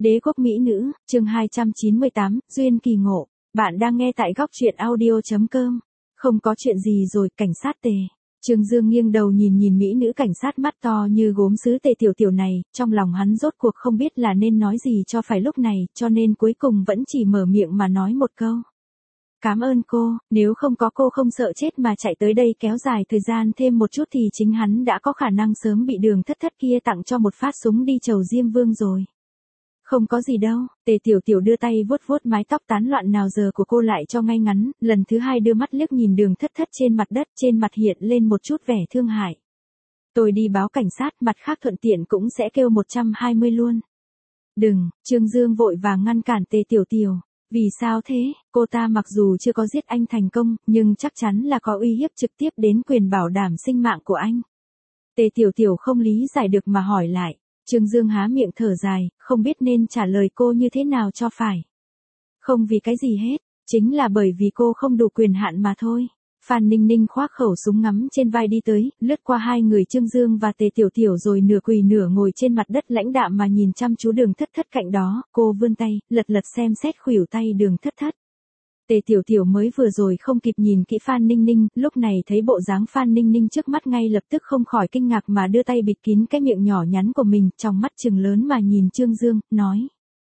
Đế quốc mỹ nữ, chương 298, duyên kỳ ngộ. Bạn đang nghe tại góc truyện audio.com. Không có chuyện gì rồi, cảnh sát Tề. Trương Dương nghiêng đầu nhìn mỹ nữ cảnh sát mắt to như gốm sứ Tề tiểu tiểu này, trong lòng hắn rốt cuộc không biết là nên nói gì cho phải lúc này, cho nên cuối cùng vẫn chỉ mở miệng mà nói một câu. Cảm ơn cô, nếu không có cô không sợ chết mà chạy tới đây kéo dài thời gian thêm một chút thì chính hắn đã có khả năng sớm bị Đường Thất Thất kia tặng cho một phát súng đi chầu Diêm Vương rồi. Không có gì đâu, Tề tiểu tiểu đưa tay vuốt vuốt mái tóc tán loạn nào giờ của cô lại cho ngay ngắn, lần thứ hai đưa mắt liếc nhìn Đường Thất Thất trên mặt đất, trên mặt hiện lên một chút vẻ thương hại. Tôi đi báo cảnh sát, mặt khác thuận tiện cũng sẽ kêu 120 luôn. Đừng, Trương Dương vội vàng ngăn cản Tề tiểu tiểu. Vì sao thế, cô ta mặc dù chưa có giết anh thành công, nhưng chắc chắn là có uy hiếp trực tiếp đến quyền bảo đảm sinh mạng của anh. Tề tiểu tiểu không lý giải được mà hỏi lại. Trương Dương há miệng thở dài, không biết nên trả lời cô như thế nào cho phải. Không vì cái gì hết, chính là bởi vì cô không đủ quyền hạn mà thôi. Phan Ninh Ninh khoác khẩu súng ngắm trên vai đi tới, lướt qua hai người Trương Dương và Tề tiểu tiểu rồi nửa quỳ nửa ngồi trên mặt đất lãnh đạm mà nhìn chăm chú Đường Thất Thất cạnh đó, cô vươn tay, lật xem xét khuỷu tay Đường Thất Thất. Tề tiểu tiểu mới vừa rồi không kịp nhìn kỹ Phan Ninh Ninh, lúc này thấy bộ dáng Phan Ninh Ninh trước mắt ngay lập tức không khỏi kinh ngạc mà đưa tay bịt kín cái miệng nhỏ nhắn của mình, trong mắt trừng lớn mà nhìn Trương Dương, nói.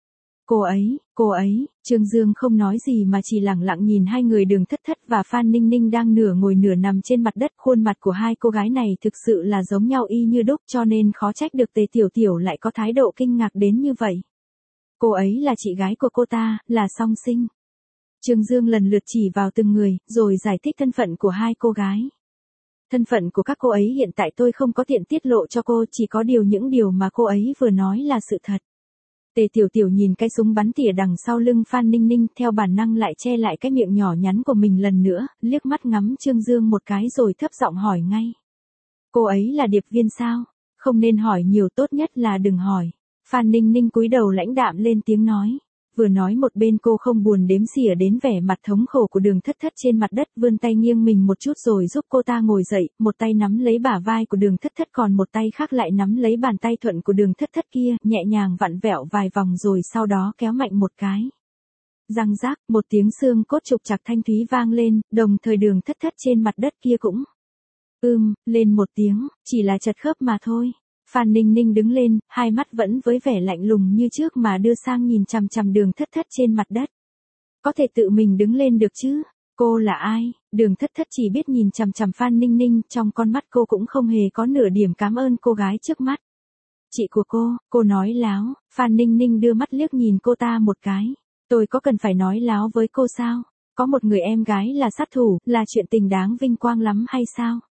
Cô ấy, Trương Dương không nói gì mà chỉ lẳng lặng nhìn hai người Đường Thất Thất và Phan Ninh Ninh đang nửa ngồi nửa nằm trên mặt đất, khuôn mặt của hai cô gái này thực sự là giống nhau y như đúc cho nên khó trách được Tề tiểu tiểu lại có thái độ kinh ngạc đến như vậy. Cô ấy là chị gái của cô ta, là song sinh. Trương Dương lần lượt chỉ vào từng người, rồi giải thích thân phận của hai cô gái. Thân phận của các cô ấy hiện tại tôi không có tiện tiết lộ cho cô, chỉ có những điều mà cô ấy vừa nói là sự thật. Tề tiểu tiểu nhìn cái súng bắn tỉa đằng sau lưng Phan Ninh Ninh, theo bản năng lại che lại cái miệng nhỏ nhắn của mình lần nữa, liếc mắt ngắm Trương Dương một cái rồi thấp giọng hỏi ngay. Cô ấy là điệp viên sao? Không nên hỏi nhiều, tốt nhất là đừng hỏi. Phan Ninh Ninh cúi đầu lãnh đạm lên tiếng nói. Vừa nói một bên cô không buồn đếm xỉa đến vẻ mặt thống khổ của Đường Thất Thất trên mặt đất, vươn tay nghiêng mình một chút rồi giúp cô ta ngồi dậy, một tay nắm lấy bả vai của Đường Thất Thất còn một tay khác lại nắm lấy bàn tay thuận của Đường Thất Thất kia, nhẹ nhàng vặn vẹo vài vòng rồi sau đó kéo mạnh một cái. Răng rác, một tiếng xương cốt trục trặc thanh thúy vang lên, đồng thời Đường Thất Thất trên mặt đất kia cũng lên một tiếng, chỉ là chật khớp mà thôi. Phan Ninh Ninh đứng lên, hai mắt vẫn với vẻ lạnh lùng như trước mà đưa sang nhìn chằm chằm Đường Thất Thất trên mặt đất. Có thể tự mình đứng lên được chứ? Cô là ai? Đường Thất Thất chỉ biết nhìn chằm chằm Phan Ninh Ninh, trong con mắt cô cũng không hề có nửa điểm cảm ơn cô gái trước mắt. Chị của cô nói láo. Phan Ninh Ninh đưa mắt liếc nhìn cô ta một cái. Tôi có cần phải nói láo với cô sao? Có một người em gái là sát thủ, là chuyện tình đáng vinh quang lắm hay sao?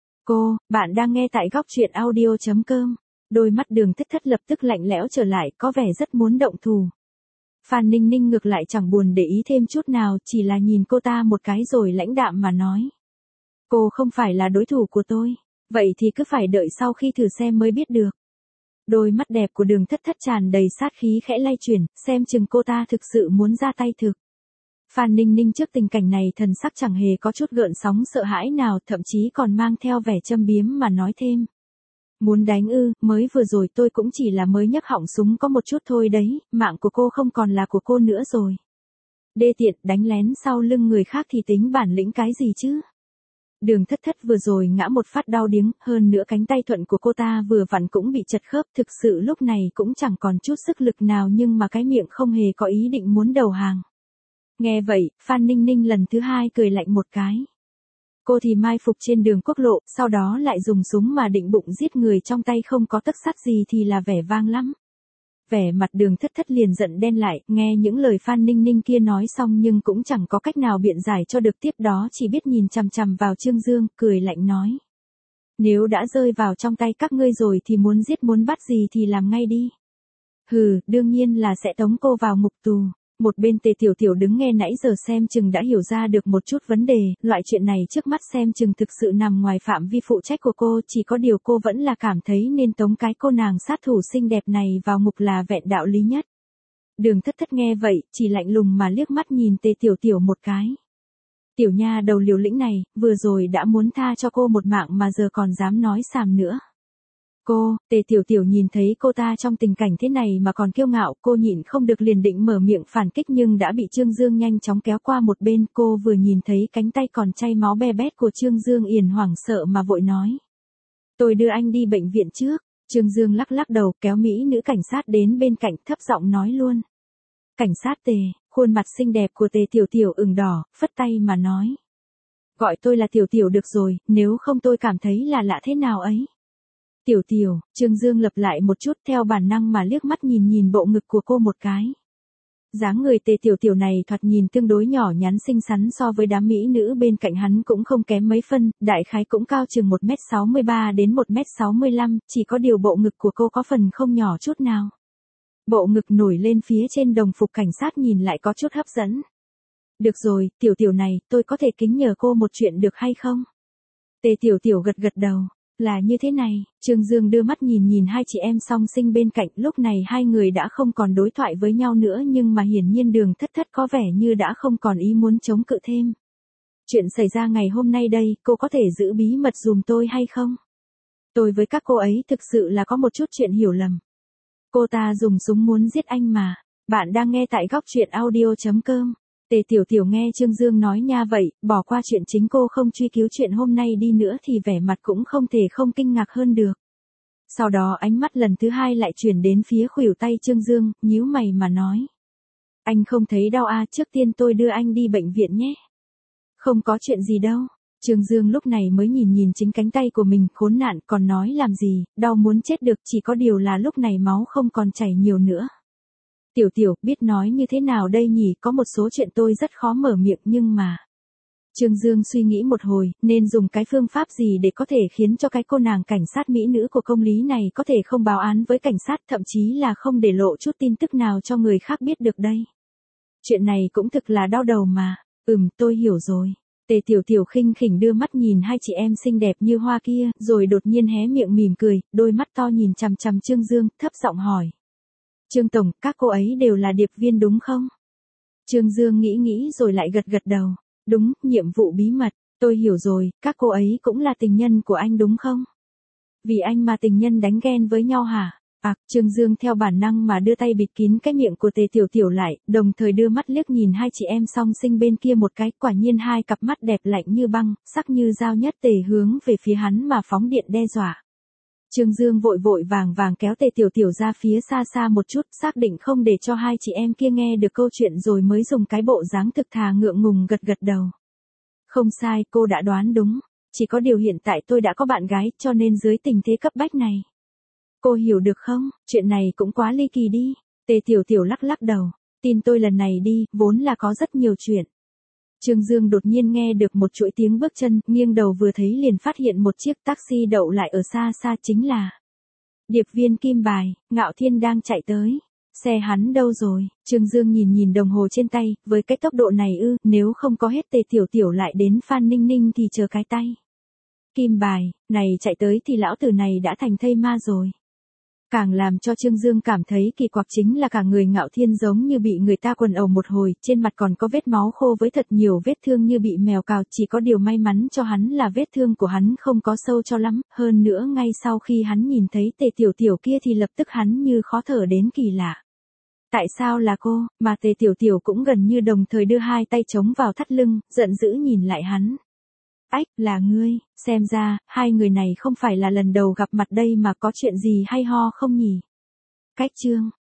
Bạn đang nghe tại góc truyện audio.com. Đôi mắt Đường Thất Thất lập tức lạnh lẽo trở lại, có vẻ rất muốn động thủ. Phan Ninh Ninh ngược lại chẳng buồn để ý thêm chút nào, chỉ là nhìn cô ta một cái rồi lãnh đạm mà nói. Cô không phải là đối thủ của tôi. Vậy thì cứ phải đợi sau khi thử xem mới biết được. Đôi mắt đẹp của Đường Thất Thất tràn đầy sát khí khẽ lay chuyển, xem chừng cô ta thực sự muốn ra tay thực. Phan Ninh Ninh trước tình cảnh này thần sắc chẳng hề có chút gợn sóng sợ hãi nào, thậm chí còn mang theo vẻ châm biếm mà nói thêm. Muốn đánh ư? Mới vừa rồi tôi cũng chỉ là mới nhấc họng súng có một chút thôi đấy, mạng của cô không còn là của cô nữa rồi. Đê tiện, đánh lén sau lưng người khác thì tính bản lĩnh cái gì chứ? Đường Thất Thất vừa rồi ngã một phát đau điếng, hơn nữa cánh tay thuận của cô ta vừa vặn cũng bị chật khớp, thực sự lúc này cũng chẳng còn chút sức lực nào nhưng mà cái miệng không hề có ý định muốn đầu hàng. Nghe vậy, Phan Ninh Ninh lần thứ hai cười lạnh một cái. Cô thì mai phục trên đường quốc lộ, sau đó lại dùng súng mà định bụng giết người, trong tay không có tấc sắt gì thì là vẻ vang lắm. Vẻ mặt Đường Thất Thất liền giận đen lại, nghe những lời Phan Ninh Ninh kia nói xong nhưng cũng chẳng có cách nào biện giải cho được, tiếp đó chỉ biết nhìn chằm chằm vào Trương Dương, cười lạnh nói. Nếu đã rơi vào trong tay các ngươi rồi thì muốn giết muốn bắt gì thì làm ngay đi. Hừ, đương nhiên là sẽ tống cô vào ngục tù. Một bên Tề tiểu tiểu đứng nghe nãy giờ xem chừng đã hiểu ra được một chút vấn đề, loại chuyện này trước mắt xem chừng thực sự nằm ngoài phạm vi phụ trách của cô, chỉ có điều cô vẫn là cảm thấy nên tống cái cô nàng sát thủ xinh đẹp này vào ngục là vẹn đạo lý nhất. Đường Thất Thất nghe vậy, chỉ lạnh lùng mà liếc mắt nhìn Tề tiểu tiểu một cái. Tiểu nha đầu liều lĩnh này, vừa rồi đã muốn tha cho cô một mạng mà giờ còn dám nói xàm nữa. Cô, Tề Tiểu Tiểu nhìn thấy cô ta trong tình cảnh thế này mà còn kiêu ngạo, cô nhịn không được liền định mở miệng phản kích nhưng đã bị Trương Dương nhanh chóng kéo qua một bên. Cô vừa nhìn thấy cánh tay còn chảy máu be bét của Trương Dương Yển hoảng sợ mà vội nói. Tôi đưa anh đi bệnh viện trước. Trương Dương lắc lắc đầu kéo mỹ nữ cảnh sát đến bên cạnh thấp giọng nói luôn. Cảnh sát Tề, khuôn mặt xinh đẹp của Tề Tiểu Tiểu ửng đỏ, phất tay mà nói. Gọi tôi là Tiểu Tiểu được rồi, nếu không tôi cảm thấy là lạ thế nào ấy. Tiểu Tiểu, Trương Dương lặp lại một chút theo bản năng mà liếc mắt nhìn bộ ngực của cô một cái. Dáng người Tề Tiểu Tiểu này thoạt nhìn tương đối nhỏ nhắn xinh xắn so với đám mỹ nữ bên cạnh hắn cũng không kém mấy phân, đại khái cũng cao chừng 1m63 đến 1m65, chỉ có điều bộ ngực của cô có phần không nhỏ chút nào. Bộ ngực nổi lên phía trên đồng phục cảnh sát nhìn lại có chút hấp dẫn. Được rồi, Tiểu Tiểu này, tôi có thể kính nhờ cô một chuyện được hay không? Tề Tiểu Tiểu gật gật đầu. Là như thế này, Trương Dương đưa mắt nhìn hai chị em song sinh bên cạnh, lúc này hai người đã không còn đối thoại với nhau nữa nhưng mà hiển nhiên Đường Thất Thất có vẻ như đã không còn ý muốn chống cự thêm. Chuyện xảy ra ngày hôm nay đây, cô có thể giữ bí mật dùm tôi hay không? Tôi với các cô ấy thực sự là có một chút chuyện hiểu lầm. Cô ta dùng súng muốn giết anh mà. Bạn đang nghe tại góc truyện audio.com. Tề Tiểu Tiểu nghe Trương Dương nói nha vậy, bỏ qua chuyện chính cô không truy cứu chuyện hôm nay đi nữa thì vẻ mặt cũng không thể không kinh ngạc hơn được. Sau đó ánh mắt lần thứ hai lại chuyển đến phía khuỷu tay Trương Dương, nhíu mày mà nói. Anh không thấy đau à, trước tiên tôi đưa anh đi bệnh viện nhé. Không có chuyện gì đâu. Trương Dương lúc này mới nhìn chính cánh tay của mình, khốn nạn, còn nói làm gì, đau muốn chết được, chỉ có điều là lúc này máu không còn chảy nhiều nữa. Tiểu Tiểu, biết nói như thế nào đây nhỉ, có một số chuyện tôi rất khó mở miệng nhưng mà. Trương Dương suy nghĩ một hồi, nên dùng cái phương pháp gì để có thể khiến cho cái cô nàng cảnh sát mỹ nữ của công lý này có thể không báo án với cảnh sát, thậm chí là không để lộ chút tin tức nào cho người khác biết được đây. Chuyện này cũng thực là đau đầu mà. Tôi hiểu rồi. Tề Tiểu Tiểu khinh khỉnh đưa mắt nhìn hai chị em xinh đẹp như hoa kia, rồi đột nhiên hé miệng mỉm cười, đôi mắt to nhìn chằm chằm Trương Dương, thấp giọng hỏi. Trương Tổng, các cô ấy đều là điệp viên đúng không? Trương Dương nghĩ rồi lại gật gật đầu. Đúng, nhiệm vụ bí mật, tôi hiểu rồi, các cô ấy cũng là tình nhân của anh đúng không? Vì anh mà tình nhân đánh ghen với nhau hả? Trương Dương theo bản năng mà đưa tay bịt kín cái miệng của Tề Tiểu Tiểu lại, đồng thời đưa mắt liếc nhìn hai chị em song sinh bên kia một cái, quả nhiên hai cặp mắt đẹp lạnh như băng, sắc như dao nhất tề hướng về phía hắn mà phóng điện đe dọa. Trương Dương vội vàng kéo Tề Tiểu Tiểu ra phía xa một chút, xác định không để cho hai chị em kia nghe được câu chuyện rồi mới dùng cái bộ dáng thực thà ngượng ngùng gật gật đầu. Không sai, cô đã đoán đúng. Chỉ có điều hiện tại tôi đã có bạn gái, cho nên dưới tình thế cấp bách này. Cô hiểu được không, chuyện này cũng quá ly kỳ đi. Tề Tiểu Tiểu lắc lắc đầu. Tin tôi lần này đi, vốn là có rất nhiều chuyện. Trương Dương đột nhiên nghe được một chuỗi tiếng bước chân, nghiêng đầu vừa thấy liền phát hiện một chiếc taxi đậu lại ở xa chính là điệp viên Kim Bài, Ngạo Thiên đang chạy tới. Xe hắn đâu rồi? Trương Dương nhìn đồng hồ trên tay, với cái tốc độ này nếu không có hết Tề Tiểu Tiểu lại đến Phan Ninh Ninh thì chờ cái tay. Kim Bài, này chạy tới thì lão tử này đã thành thây ma rồi. Càng làm cho Trương Dương cảm thấy kỳ quặc chính là cả người Ngạo Thiên giống như bị người ta quần ẩu một hồi, trên mặt còn có vết máu khô với thật nhiều vết thương như bị mèo cào, chỉ có điều may mắn cho hắn là vết thương của hắn không có sâu cho lắm, hơn nữa ngay sau khi hắn nhìn thấy Tề Tiểu Tiểu kia thì lập tức hắn như khó thở đến kỳ lạ. Tại sao là cô, mà Tề Tiểu Tiểu cũng gần như đồng thời đưa hai tay chống vào thắt lưng, giận dữ nhìn lại hắn. Ách, là ngươi, xem ra, hai người này không phải là lần đầu gặp mặt đây mà có chuyện gì hay ho không nhỉ? Cách chương,